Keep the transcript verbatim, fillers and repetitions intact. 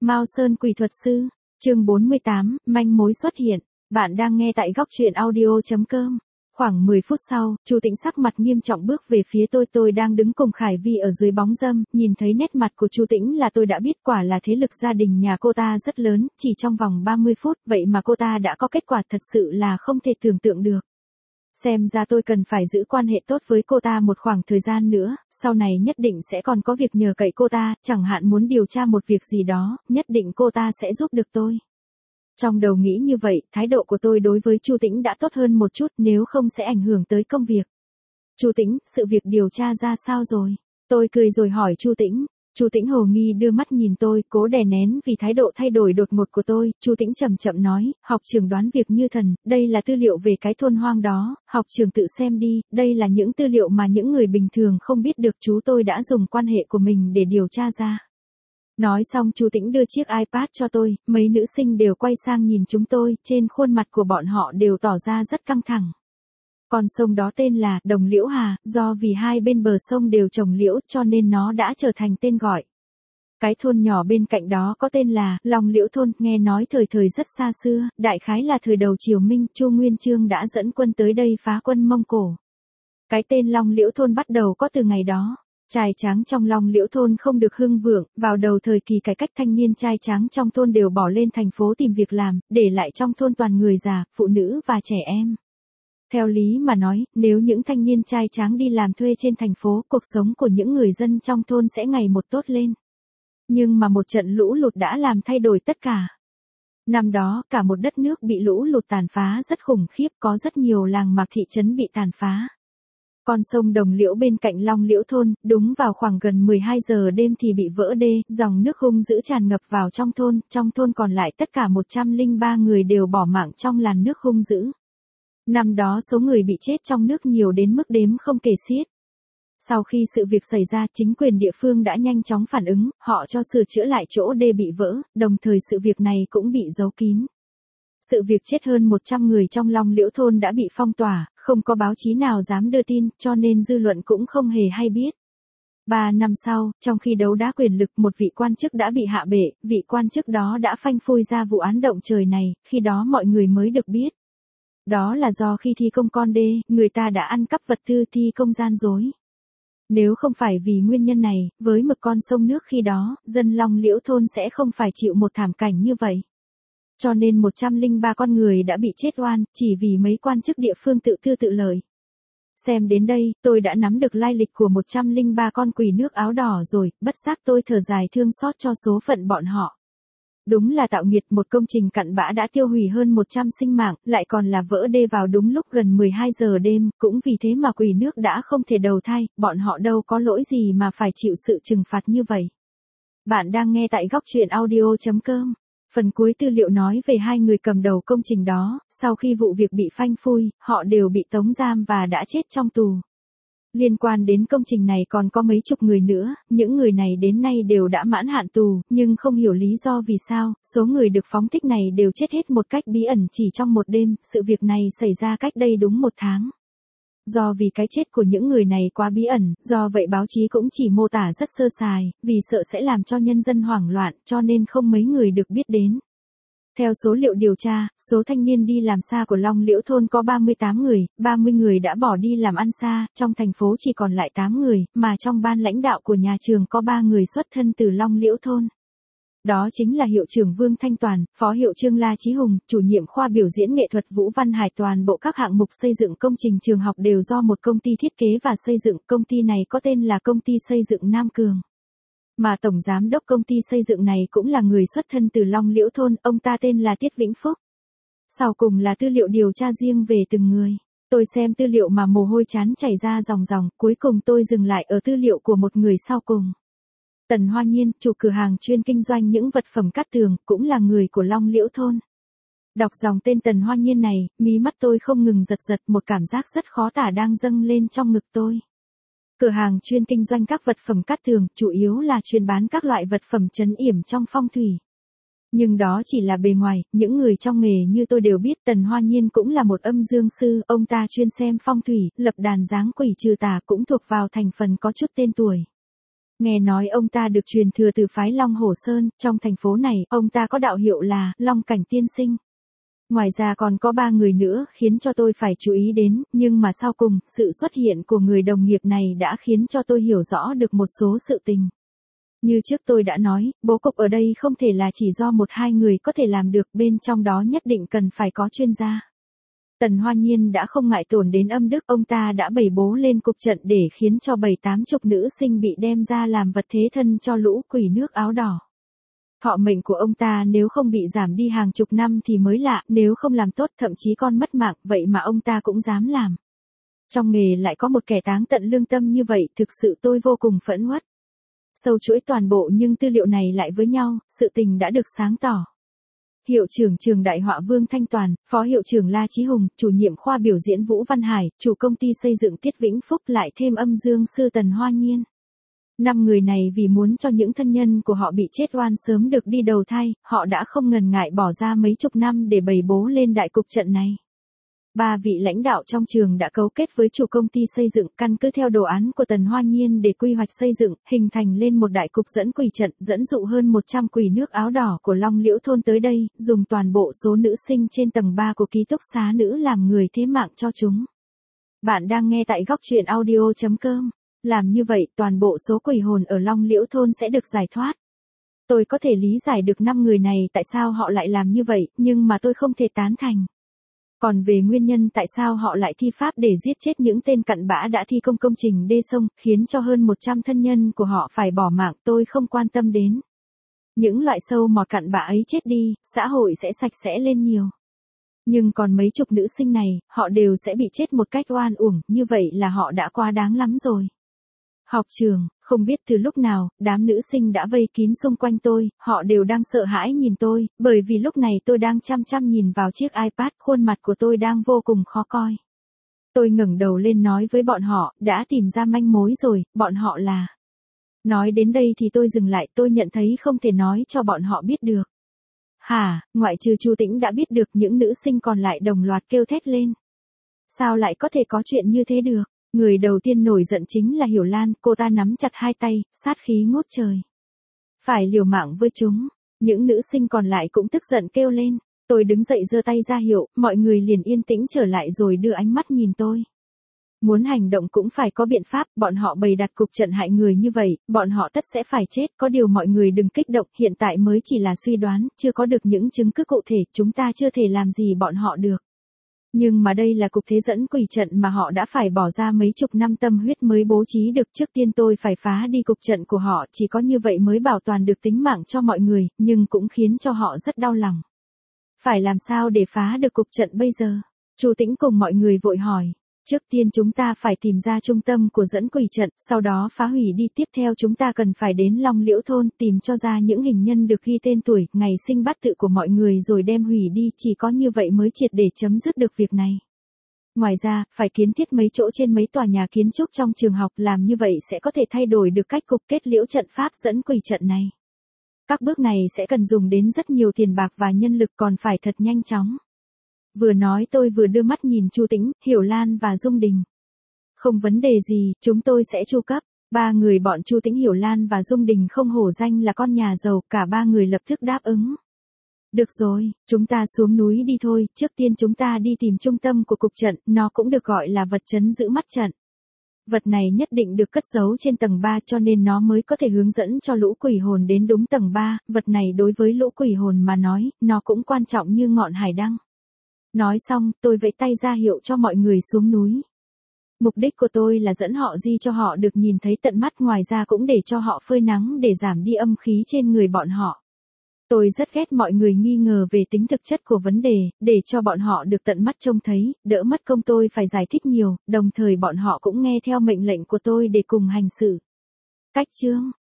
Mao Sơn Quỷ Thuật Sư, chương bốn mươi tám, manh mối xuất hiện. Bạn đang nghe tại góc truyện audio chấm com. Khoảng mười phút sau, Chu Tĩnh sắc mặt nghiêm trọng bước về phía tôi, tôi đang đứng cùng Khải Vi ở dưới bóng râm, nhìn thấy nét mặt của Chu Tĩnh là tôi đã biết quả là thế lực gia đình nhà cô ta rất lớn, chỉ trong vòng ba mươi phút, vậy mà cô ta đã có kết quả thật sự là không thể tưởng tượng được. Xem ra tôi cần phải giữ quan hệ tốt với cô ta một khoảng thời gian nữa, sau này nhất định sẽ còn có việc nhờ cậy cô ta, chẳng hạn muốn điều tra một việc gì đó, nhất định cô ta sẽ giúp được tôi. Trong đầu nghĩ như vậy, thái độ của tôi đối với Chu Tĩnh đã tốt hơn một chút, nếu không sẽ ảnh hưởng tới công việc. Chu Tĩnh, sự việc điều tra ra sao rồi? Tôi cười rồi hỏi Chu Tĩnh. Chu Tĩnh hồ nghi đưa mắt nhìn tôi, cố đè nén vì thái độ thay đổi đột ngột của tôi. Chu Tĩnh chậm chậm nói, học trưởng đoán việc như thần, đây là tư liệu về cái thôn hoang đó, học trưởng tự xem đi, đây là những tư liệu mà những người bình thường không biết được, chú tôi đã dùng quan hệ của mình để điều tra ra. Nói xong Chu Tĩnh đưa chiếc iPad cho tôi, mấy nữ sinh đều quay sang nhìn chúng tôi, trên khuôn mặt của bọn họ đều tỏ ra rất căng thẳng. Con sông đó tên là Đồng Liễu Hà, do vì hai bên bờ sông đều trồng liễu cho nên nó đã trở thành tên gọi. Cái thôn nhỏ bên cạnh đó có tên là Long Liễu Thôn, nghe nói thời thời rất xa xưa, đại khái là thời đầu triều Minh, Chu Nguyên Chương đã dẫn quân tới đây phá quân Mông Cổ. Cái tên Long Liễu Thôn bắt đầu có từ ngày đó. Trai tráng trong Long Liễu Thôn không được hưng vượng, vào đầu thời kỳ cải cách thanh niên trai tráng trong thôn đều bỏ lên thành phố tìm việc làm, để lại trong thôn toàn người già, phụ nữ và trẻ em. Theo lý mà nói, nếu những thanh niên trai tráng đi làm thuê trên thành phố, cuộc sống của những người dân trong thôn sẽ ngày một tốt lên. Nhưng mà một trận lũ lụt đã làm thay đổi tất cả. Năm đó, cả một đất nước bị lũ lụt tàn phá rất khủng khiếp, có rất nhiều làng mạc thị trấn bị tàn phá. Con sông Đồng Liễu bên cạnh Long Liễu Thôn, đúng vào khoảng gần mười hai giờ đêm thì bị vỡ đê, dòng nước hung dữ tràn ngập vào trong thôn, trong thôn còn lại tất cả một trăm lẻ ba người đều bỏ mạng trong làn nước hung dữ. Năm đó số người bị chết trong nước nhiều đến mức đếm không kể xiết. Sau khi sự việc xảy ra, chính quyền địa phương đã nhanh chóng phản ứng, họ cho sửa chữa lại chỗ đê bị vỡ, đồng thời sự việc này cũng bị giấu kín. Sự việc chết hơn một trăm người trong Long Liễu Thôn đã bị phong tỏa, không có báo chí nào dám đưa tin, cho nên dư luận cũng không hề hay biết. Ba năm sau, trong khi đấu đá quyền lực, một vị quan chức đã bị hạ bệ, vị quan chức đó đã phanh phui ra vụ án động trời này, khi đó mọi người mới được biết. Đó là do khi thi công con đê, người ta đã ăn cắp vật tư thi công gian dối. Nếu không phải vì nguyên nhân này, với mực con sông nước khi đó, dân Long Liễu Thôn sẽ không phải chịu một thảm cảnh như vậy. Cho nên một trăm lẻ ba con người đã bị chết oan, chỉ vì mấy quan chức địa phương tự tư tự lợi. Xem đến đây, tôi đã nắm được lai lịch của một trăm lẻ ba con quỷ nước áo đỏ rồi, bất giác tôi thở dài thương xót cho số phận bọn họ. Đúng là tạo nghiệt, một công trình cặn bã đã tiêu hủy hơn một trăm sinh mạng, lại còn là vỡ đê vào đúng lúc gần mười hai giờ đêm, cũng vì thế mà quỷ nước đã không thể đầu thai, bọn họ đâu có lỗi gì mà phải chịu sự trừng phạt như vậy. Bạn đang nghe tại góc truyện audio chấm com. Phần cuối tư liệu nói về hai người cầm đầu công trình đó, sau khi vụ việc bị phanh phui, họ đều bị tống giam và đã chết trong tù. Liên quan đến công trình này còn có mấy chục người nữa, những người này đến nay đều đã mãn hạn tù, nhưng không hiểu lý do vì sao, số người được phóng thích này đều chết hết một cách bí ẩn chỉ trong một đêm, sự việc này xảy ra cách đây đúng một tháng. Do vì cái chết của những người này quá bí ẩn, do vậy báo chí cũng chỉ mô tả rất sơ sài, vì sợ sẽ làm cho nhân dân hoảng loạn, cho nên không mấy người được biết đến. Theo số liệu điều tra, số thanh niên đi làm xa của Long Liễu Thôn có ba mươi tám người, ba mươi người đã bỏ đi làm ăn xa, trong thành phố chỉ còn lại tám người, mà trong ban lãnh đạo của nhà trường có ba người xuất thân từ Long Liễu Thôn. Đó chính là hiệu trưởng Vương Thanh Toàn, phó hiệu trưởng La Chí Hùng, chủ nhiệm khoa biểu diễn nghệ thuật Vũ Văn Hải, toàn bộ các hạng mục xây dựng công trình trường học đều do một công ty thiết kế và xây dựng, công ty này có tên là Công ty Xây dựng Nam Cường. Mà tổng giám đốc công ty xây dựng này cũng là người xuất thân từ Long Liễu Thôn, ông ta tên là Tiết Vĩnh Phúc. Sau cùng là tư liệu điều tra riêng về từng người. Tôi xem tư liệu mà mồ hôi chán chảy ra ròng ròng, cuối cùng tôi dừng lại ở tư liệu của một người sau cùng. Tần Hoa Nhiên, chủ cửa hàng chuyên kinh doanh những vật phẩm cát tường, cũng là người của Long Liễu Thôn. Đọc dòng tên Tần Hoa Nhiên này, mí mắt tôi không ngừng giật giật, một cảm giác rất khó tả đang dâng lên trong ngực tôi. Cửa hàng chuyên kinh doanh các vật phẩm cát tường, chủ yếu là chuyên bán các loại vật phẩm trấn yểm trong phong thủy. Nhưng đó chỉ là bề ngoài, những người trong nghề như tôi đều biết Tần Hoa Nhiên cũng là một âm dương sư, ông ta chuyên xem phong thủy, lập đàn giáng quỷ trừ tà, cũng thuộc vào thành phần có chút tên tuổi. Nghe nói ông ta được truyền thừa từ phái Long Hổ Sơn, trong thành phố này, ông ta có đạo hiệu là Long Cảnh Tiên Sinh. Ngoài ra còn có ba người nữa khiến cho tôi phải chú ý đến, nhưng mà sau cùng, sự xuất hiện của người đồng nghiệp này đã khiến cho tôi hiểu rõ được một số sự tình. Như trước tôi đã nói, bố cục ở đây không thể là chỉ do một hai người có thể làm được, bên trong đó nhất định cần phải có chuyên gia. Tần Hoa Nhiên đã không ngại tổn đến âm đức, ông ta đã bày bố lên cục trận để khiến cho bảy tám chục nữ sinh bị đem ra làm vật thế thân cho lũ quỷ nước áo đỏ. Thọ mệnh của ông ta nếu không bị giảm đi hàng chục năm thì mới lạ, nếu không làm tốt thậm chí con mất mạng, vậy mà ông ta cũng dám làm. Trong nghề lại có một kẻ táng tận lương tâm như vậy, thực sự tôi vô cùng phẫn uất. Sâu chuỗi toàn bộ nhưng tư liệu này lại với nhau, sự tình đã được sáng tỏ. Hiệu trưởng trường Đại Họa Vương Thanh Toàn, Phó hiệu trưởng La Chí Hùng, chủ nhiệm khoa biểu diễn Vũ Văn Hải, chủ công ty xây dựng Tiết Vĩnh Phúc, lại thêm âm dương sư Tần Hoa Nhiên. Năm người này vì muốn cho những thân nhân của họ bị chết oan sớm được đi đầu thai, họ đã không ngần ngại bỏ ra mấy chục năm để bày bố lên đại cục trận này. Ba vị lãnh đạo trong trường đã cấu kết với chủ công ty xây dựng, căn cứ theo đồ án của Tần Hoa Nhiên để quy hoạch xây dựng, hình thành lên một đại cục dẫn quỷ trận, dẫn dụ hơn một trăm quỷ nước áo đỏ của Long Liễu thôn tới đây, dùng toàn bộ số nữ sinh trên tầng ba của ký túc xá nữ làm người thế mạng cho chúng. Bạn đang nghe tại góc truyện audio chấm com. Làm như vậy, toàn bộ số quỷ hồn ở Long Liễu thôn sẽ được giải thoát. Tôi có thể lý giải được năm người này tại sao họ lại làm như vậy, nhưng mà tôi không thể tán thành. Còn về nguyên nhân tại sao họ lại thi pháp để giết chết những tên cặn bã đã thi công công trình đê sông, khiến cho hơn một trăm thân nhân của họ phải bỏ mạng, tôi không quan tâm đến. Những loại sâu mọt cặn bã ấy chết đi, xã hội sẽ sạch sẽ lên nhiều. Nhưng còn mấy chục nữ sinh này, họ đều sẽ bị chết một cách oan uổng, như vậy là họ đã quá đáng lắm rồi. Học trường, không biết từ lúc nào, đám nữ sinh đã vây kín xung quanh tôi, họ đều đang sợ hãi nhìn tôi, bởi vì lúc này tôi đang chăm chăm nhìn vào chiếc iPad, khuôn mặt của tôi đang vô cùng khó coi. Tôi ngẩng đầu lên nói với bọn họ, đã tìm ra manh mối rồi, bọn họ là... Nói đến đây thì tôi dừng lại, tôi nhận thấy không thể nói cho bọn họ biết được. Hả, ngoại trừ Chu Tĩnh đã biết được, những nữ sinh còn lại đồng loạt kêu thét lên. Sao lại có thể có chuyện như thế được? Người đầu tiên nổi giận chính là Hiểu Lan, cô ta nắm chặt hai tay, sát khí ngút trời. Phải liều mạng với chúng. Những nữ sinh còn lại cũng tức giận kêu lên. Tôi đứng dậy giơ tay ra hiệu, mọi người liền yên tĩnh trở lại rồi đưa ánh mắt nhìn tôi. Muốn hành động cũng phải có biện pháp, bọn họ bày đặt cục trận hại người như vậy, bọn họ tất sẽ phải chết, có điều mọi người đừng kích động, hiện tại mới chỉ là suy đoán, chưa có được những chứng cứ cụ thể, chúng ta chưa thể làm gì bọn họ được. Nhưng mà đây là cục thế dẫn quỷ trận mà họ đã phải bỏ ra mấy chục năm tâm huyết mới bố trí được, trước tiên tôi phải phá đi cục trận của họ, chỉ có như vậy mới bảo toàn được tính mạng cho mọi người, nhưng cũng khiến cho họ rất đau lòng. Phải làm sao để phá được cục trận bây giờ? Chu Tĩnh cùng mọi người vội hỏi. Trước tiên chúng ta phải tìm ra trung tâm của dẫn quỷ trận, sau đó phá hủy đi, tiếp theo chúng ta cần phải đến Long Liễu thôn tìm cho ra những hình nhân được ghi tên tuổi, ngày sinh bát tự của mọi người rồi đem hủy đi, chỉ có như vậy mới triệt để chấm dứt được việc này. Ngoài ra, phải kiến thiết mấy chỗ trên mấy tòa nhà kiến trúc trong trường học, làm như vậy sẽ có thể thay đổi được cách cục kết liễu trận pháp dẫn quỷ trận này. Các bước này sẽ cần dùng đến rất nhiều tiền bạc và nhân lực, còn phải thật nhanh chóng. Vừa nói tôi vừa đưa mắt nhìn Chu Tĩnh, Hiểu Lan và Dung Đình. Không vấn đề gì, chúng tôi sẽ chu cấp. Ba người bọn Chu Tĩnh, Hiểu Lan và Dung Đình không hổ danh là con nhà giàu, cả ba người lập tức đáp ứng. Được rồi, chúng ta xuống núi đi thôi, trước tiên chúng ta đi tìm trung tâm của cục trận, nó cũng được gọi là vật trấn giữ mắt trận. Vật này nhất định được cất giấu trên tầng ba cho nên nó mới có thể hướng dẫn cho lũ quỷ hồn đến đúng tầng ba, vật này đối với lũ quỷ hồn mà nói, nó cũng quan trọng như ngọn hải đăng. Nói xong, tôi vẫy tay ra hiệu cho mọi người xuống núi. Mục đích của tôi là dẫn họ di cho họ được nhìn thấy tận mắt, ngoài ra cũng để cho họ phơi nắng để giảm đi âm khí trên người bọn họ. Tôi rất ghét mọi người nghi ngờ về tính thực chất của vấn đề, để cho bọn họ được tận mắt trông thấy, đỡ mất công tôi phải giải thích nhiều, đồng thời bọn họ cũng nghe theo mệnh lệnh của tôi để cùng hành xử. Cách chương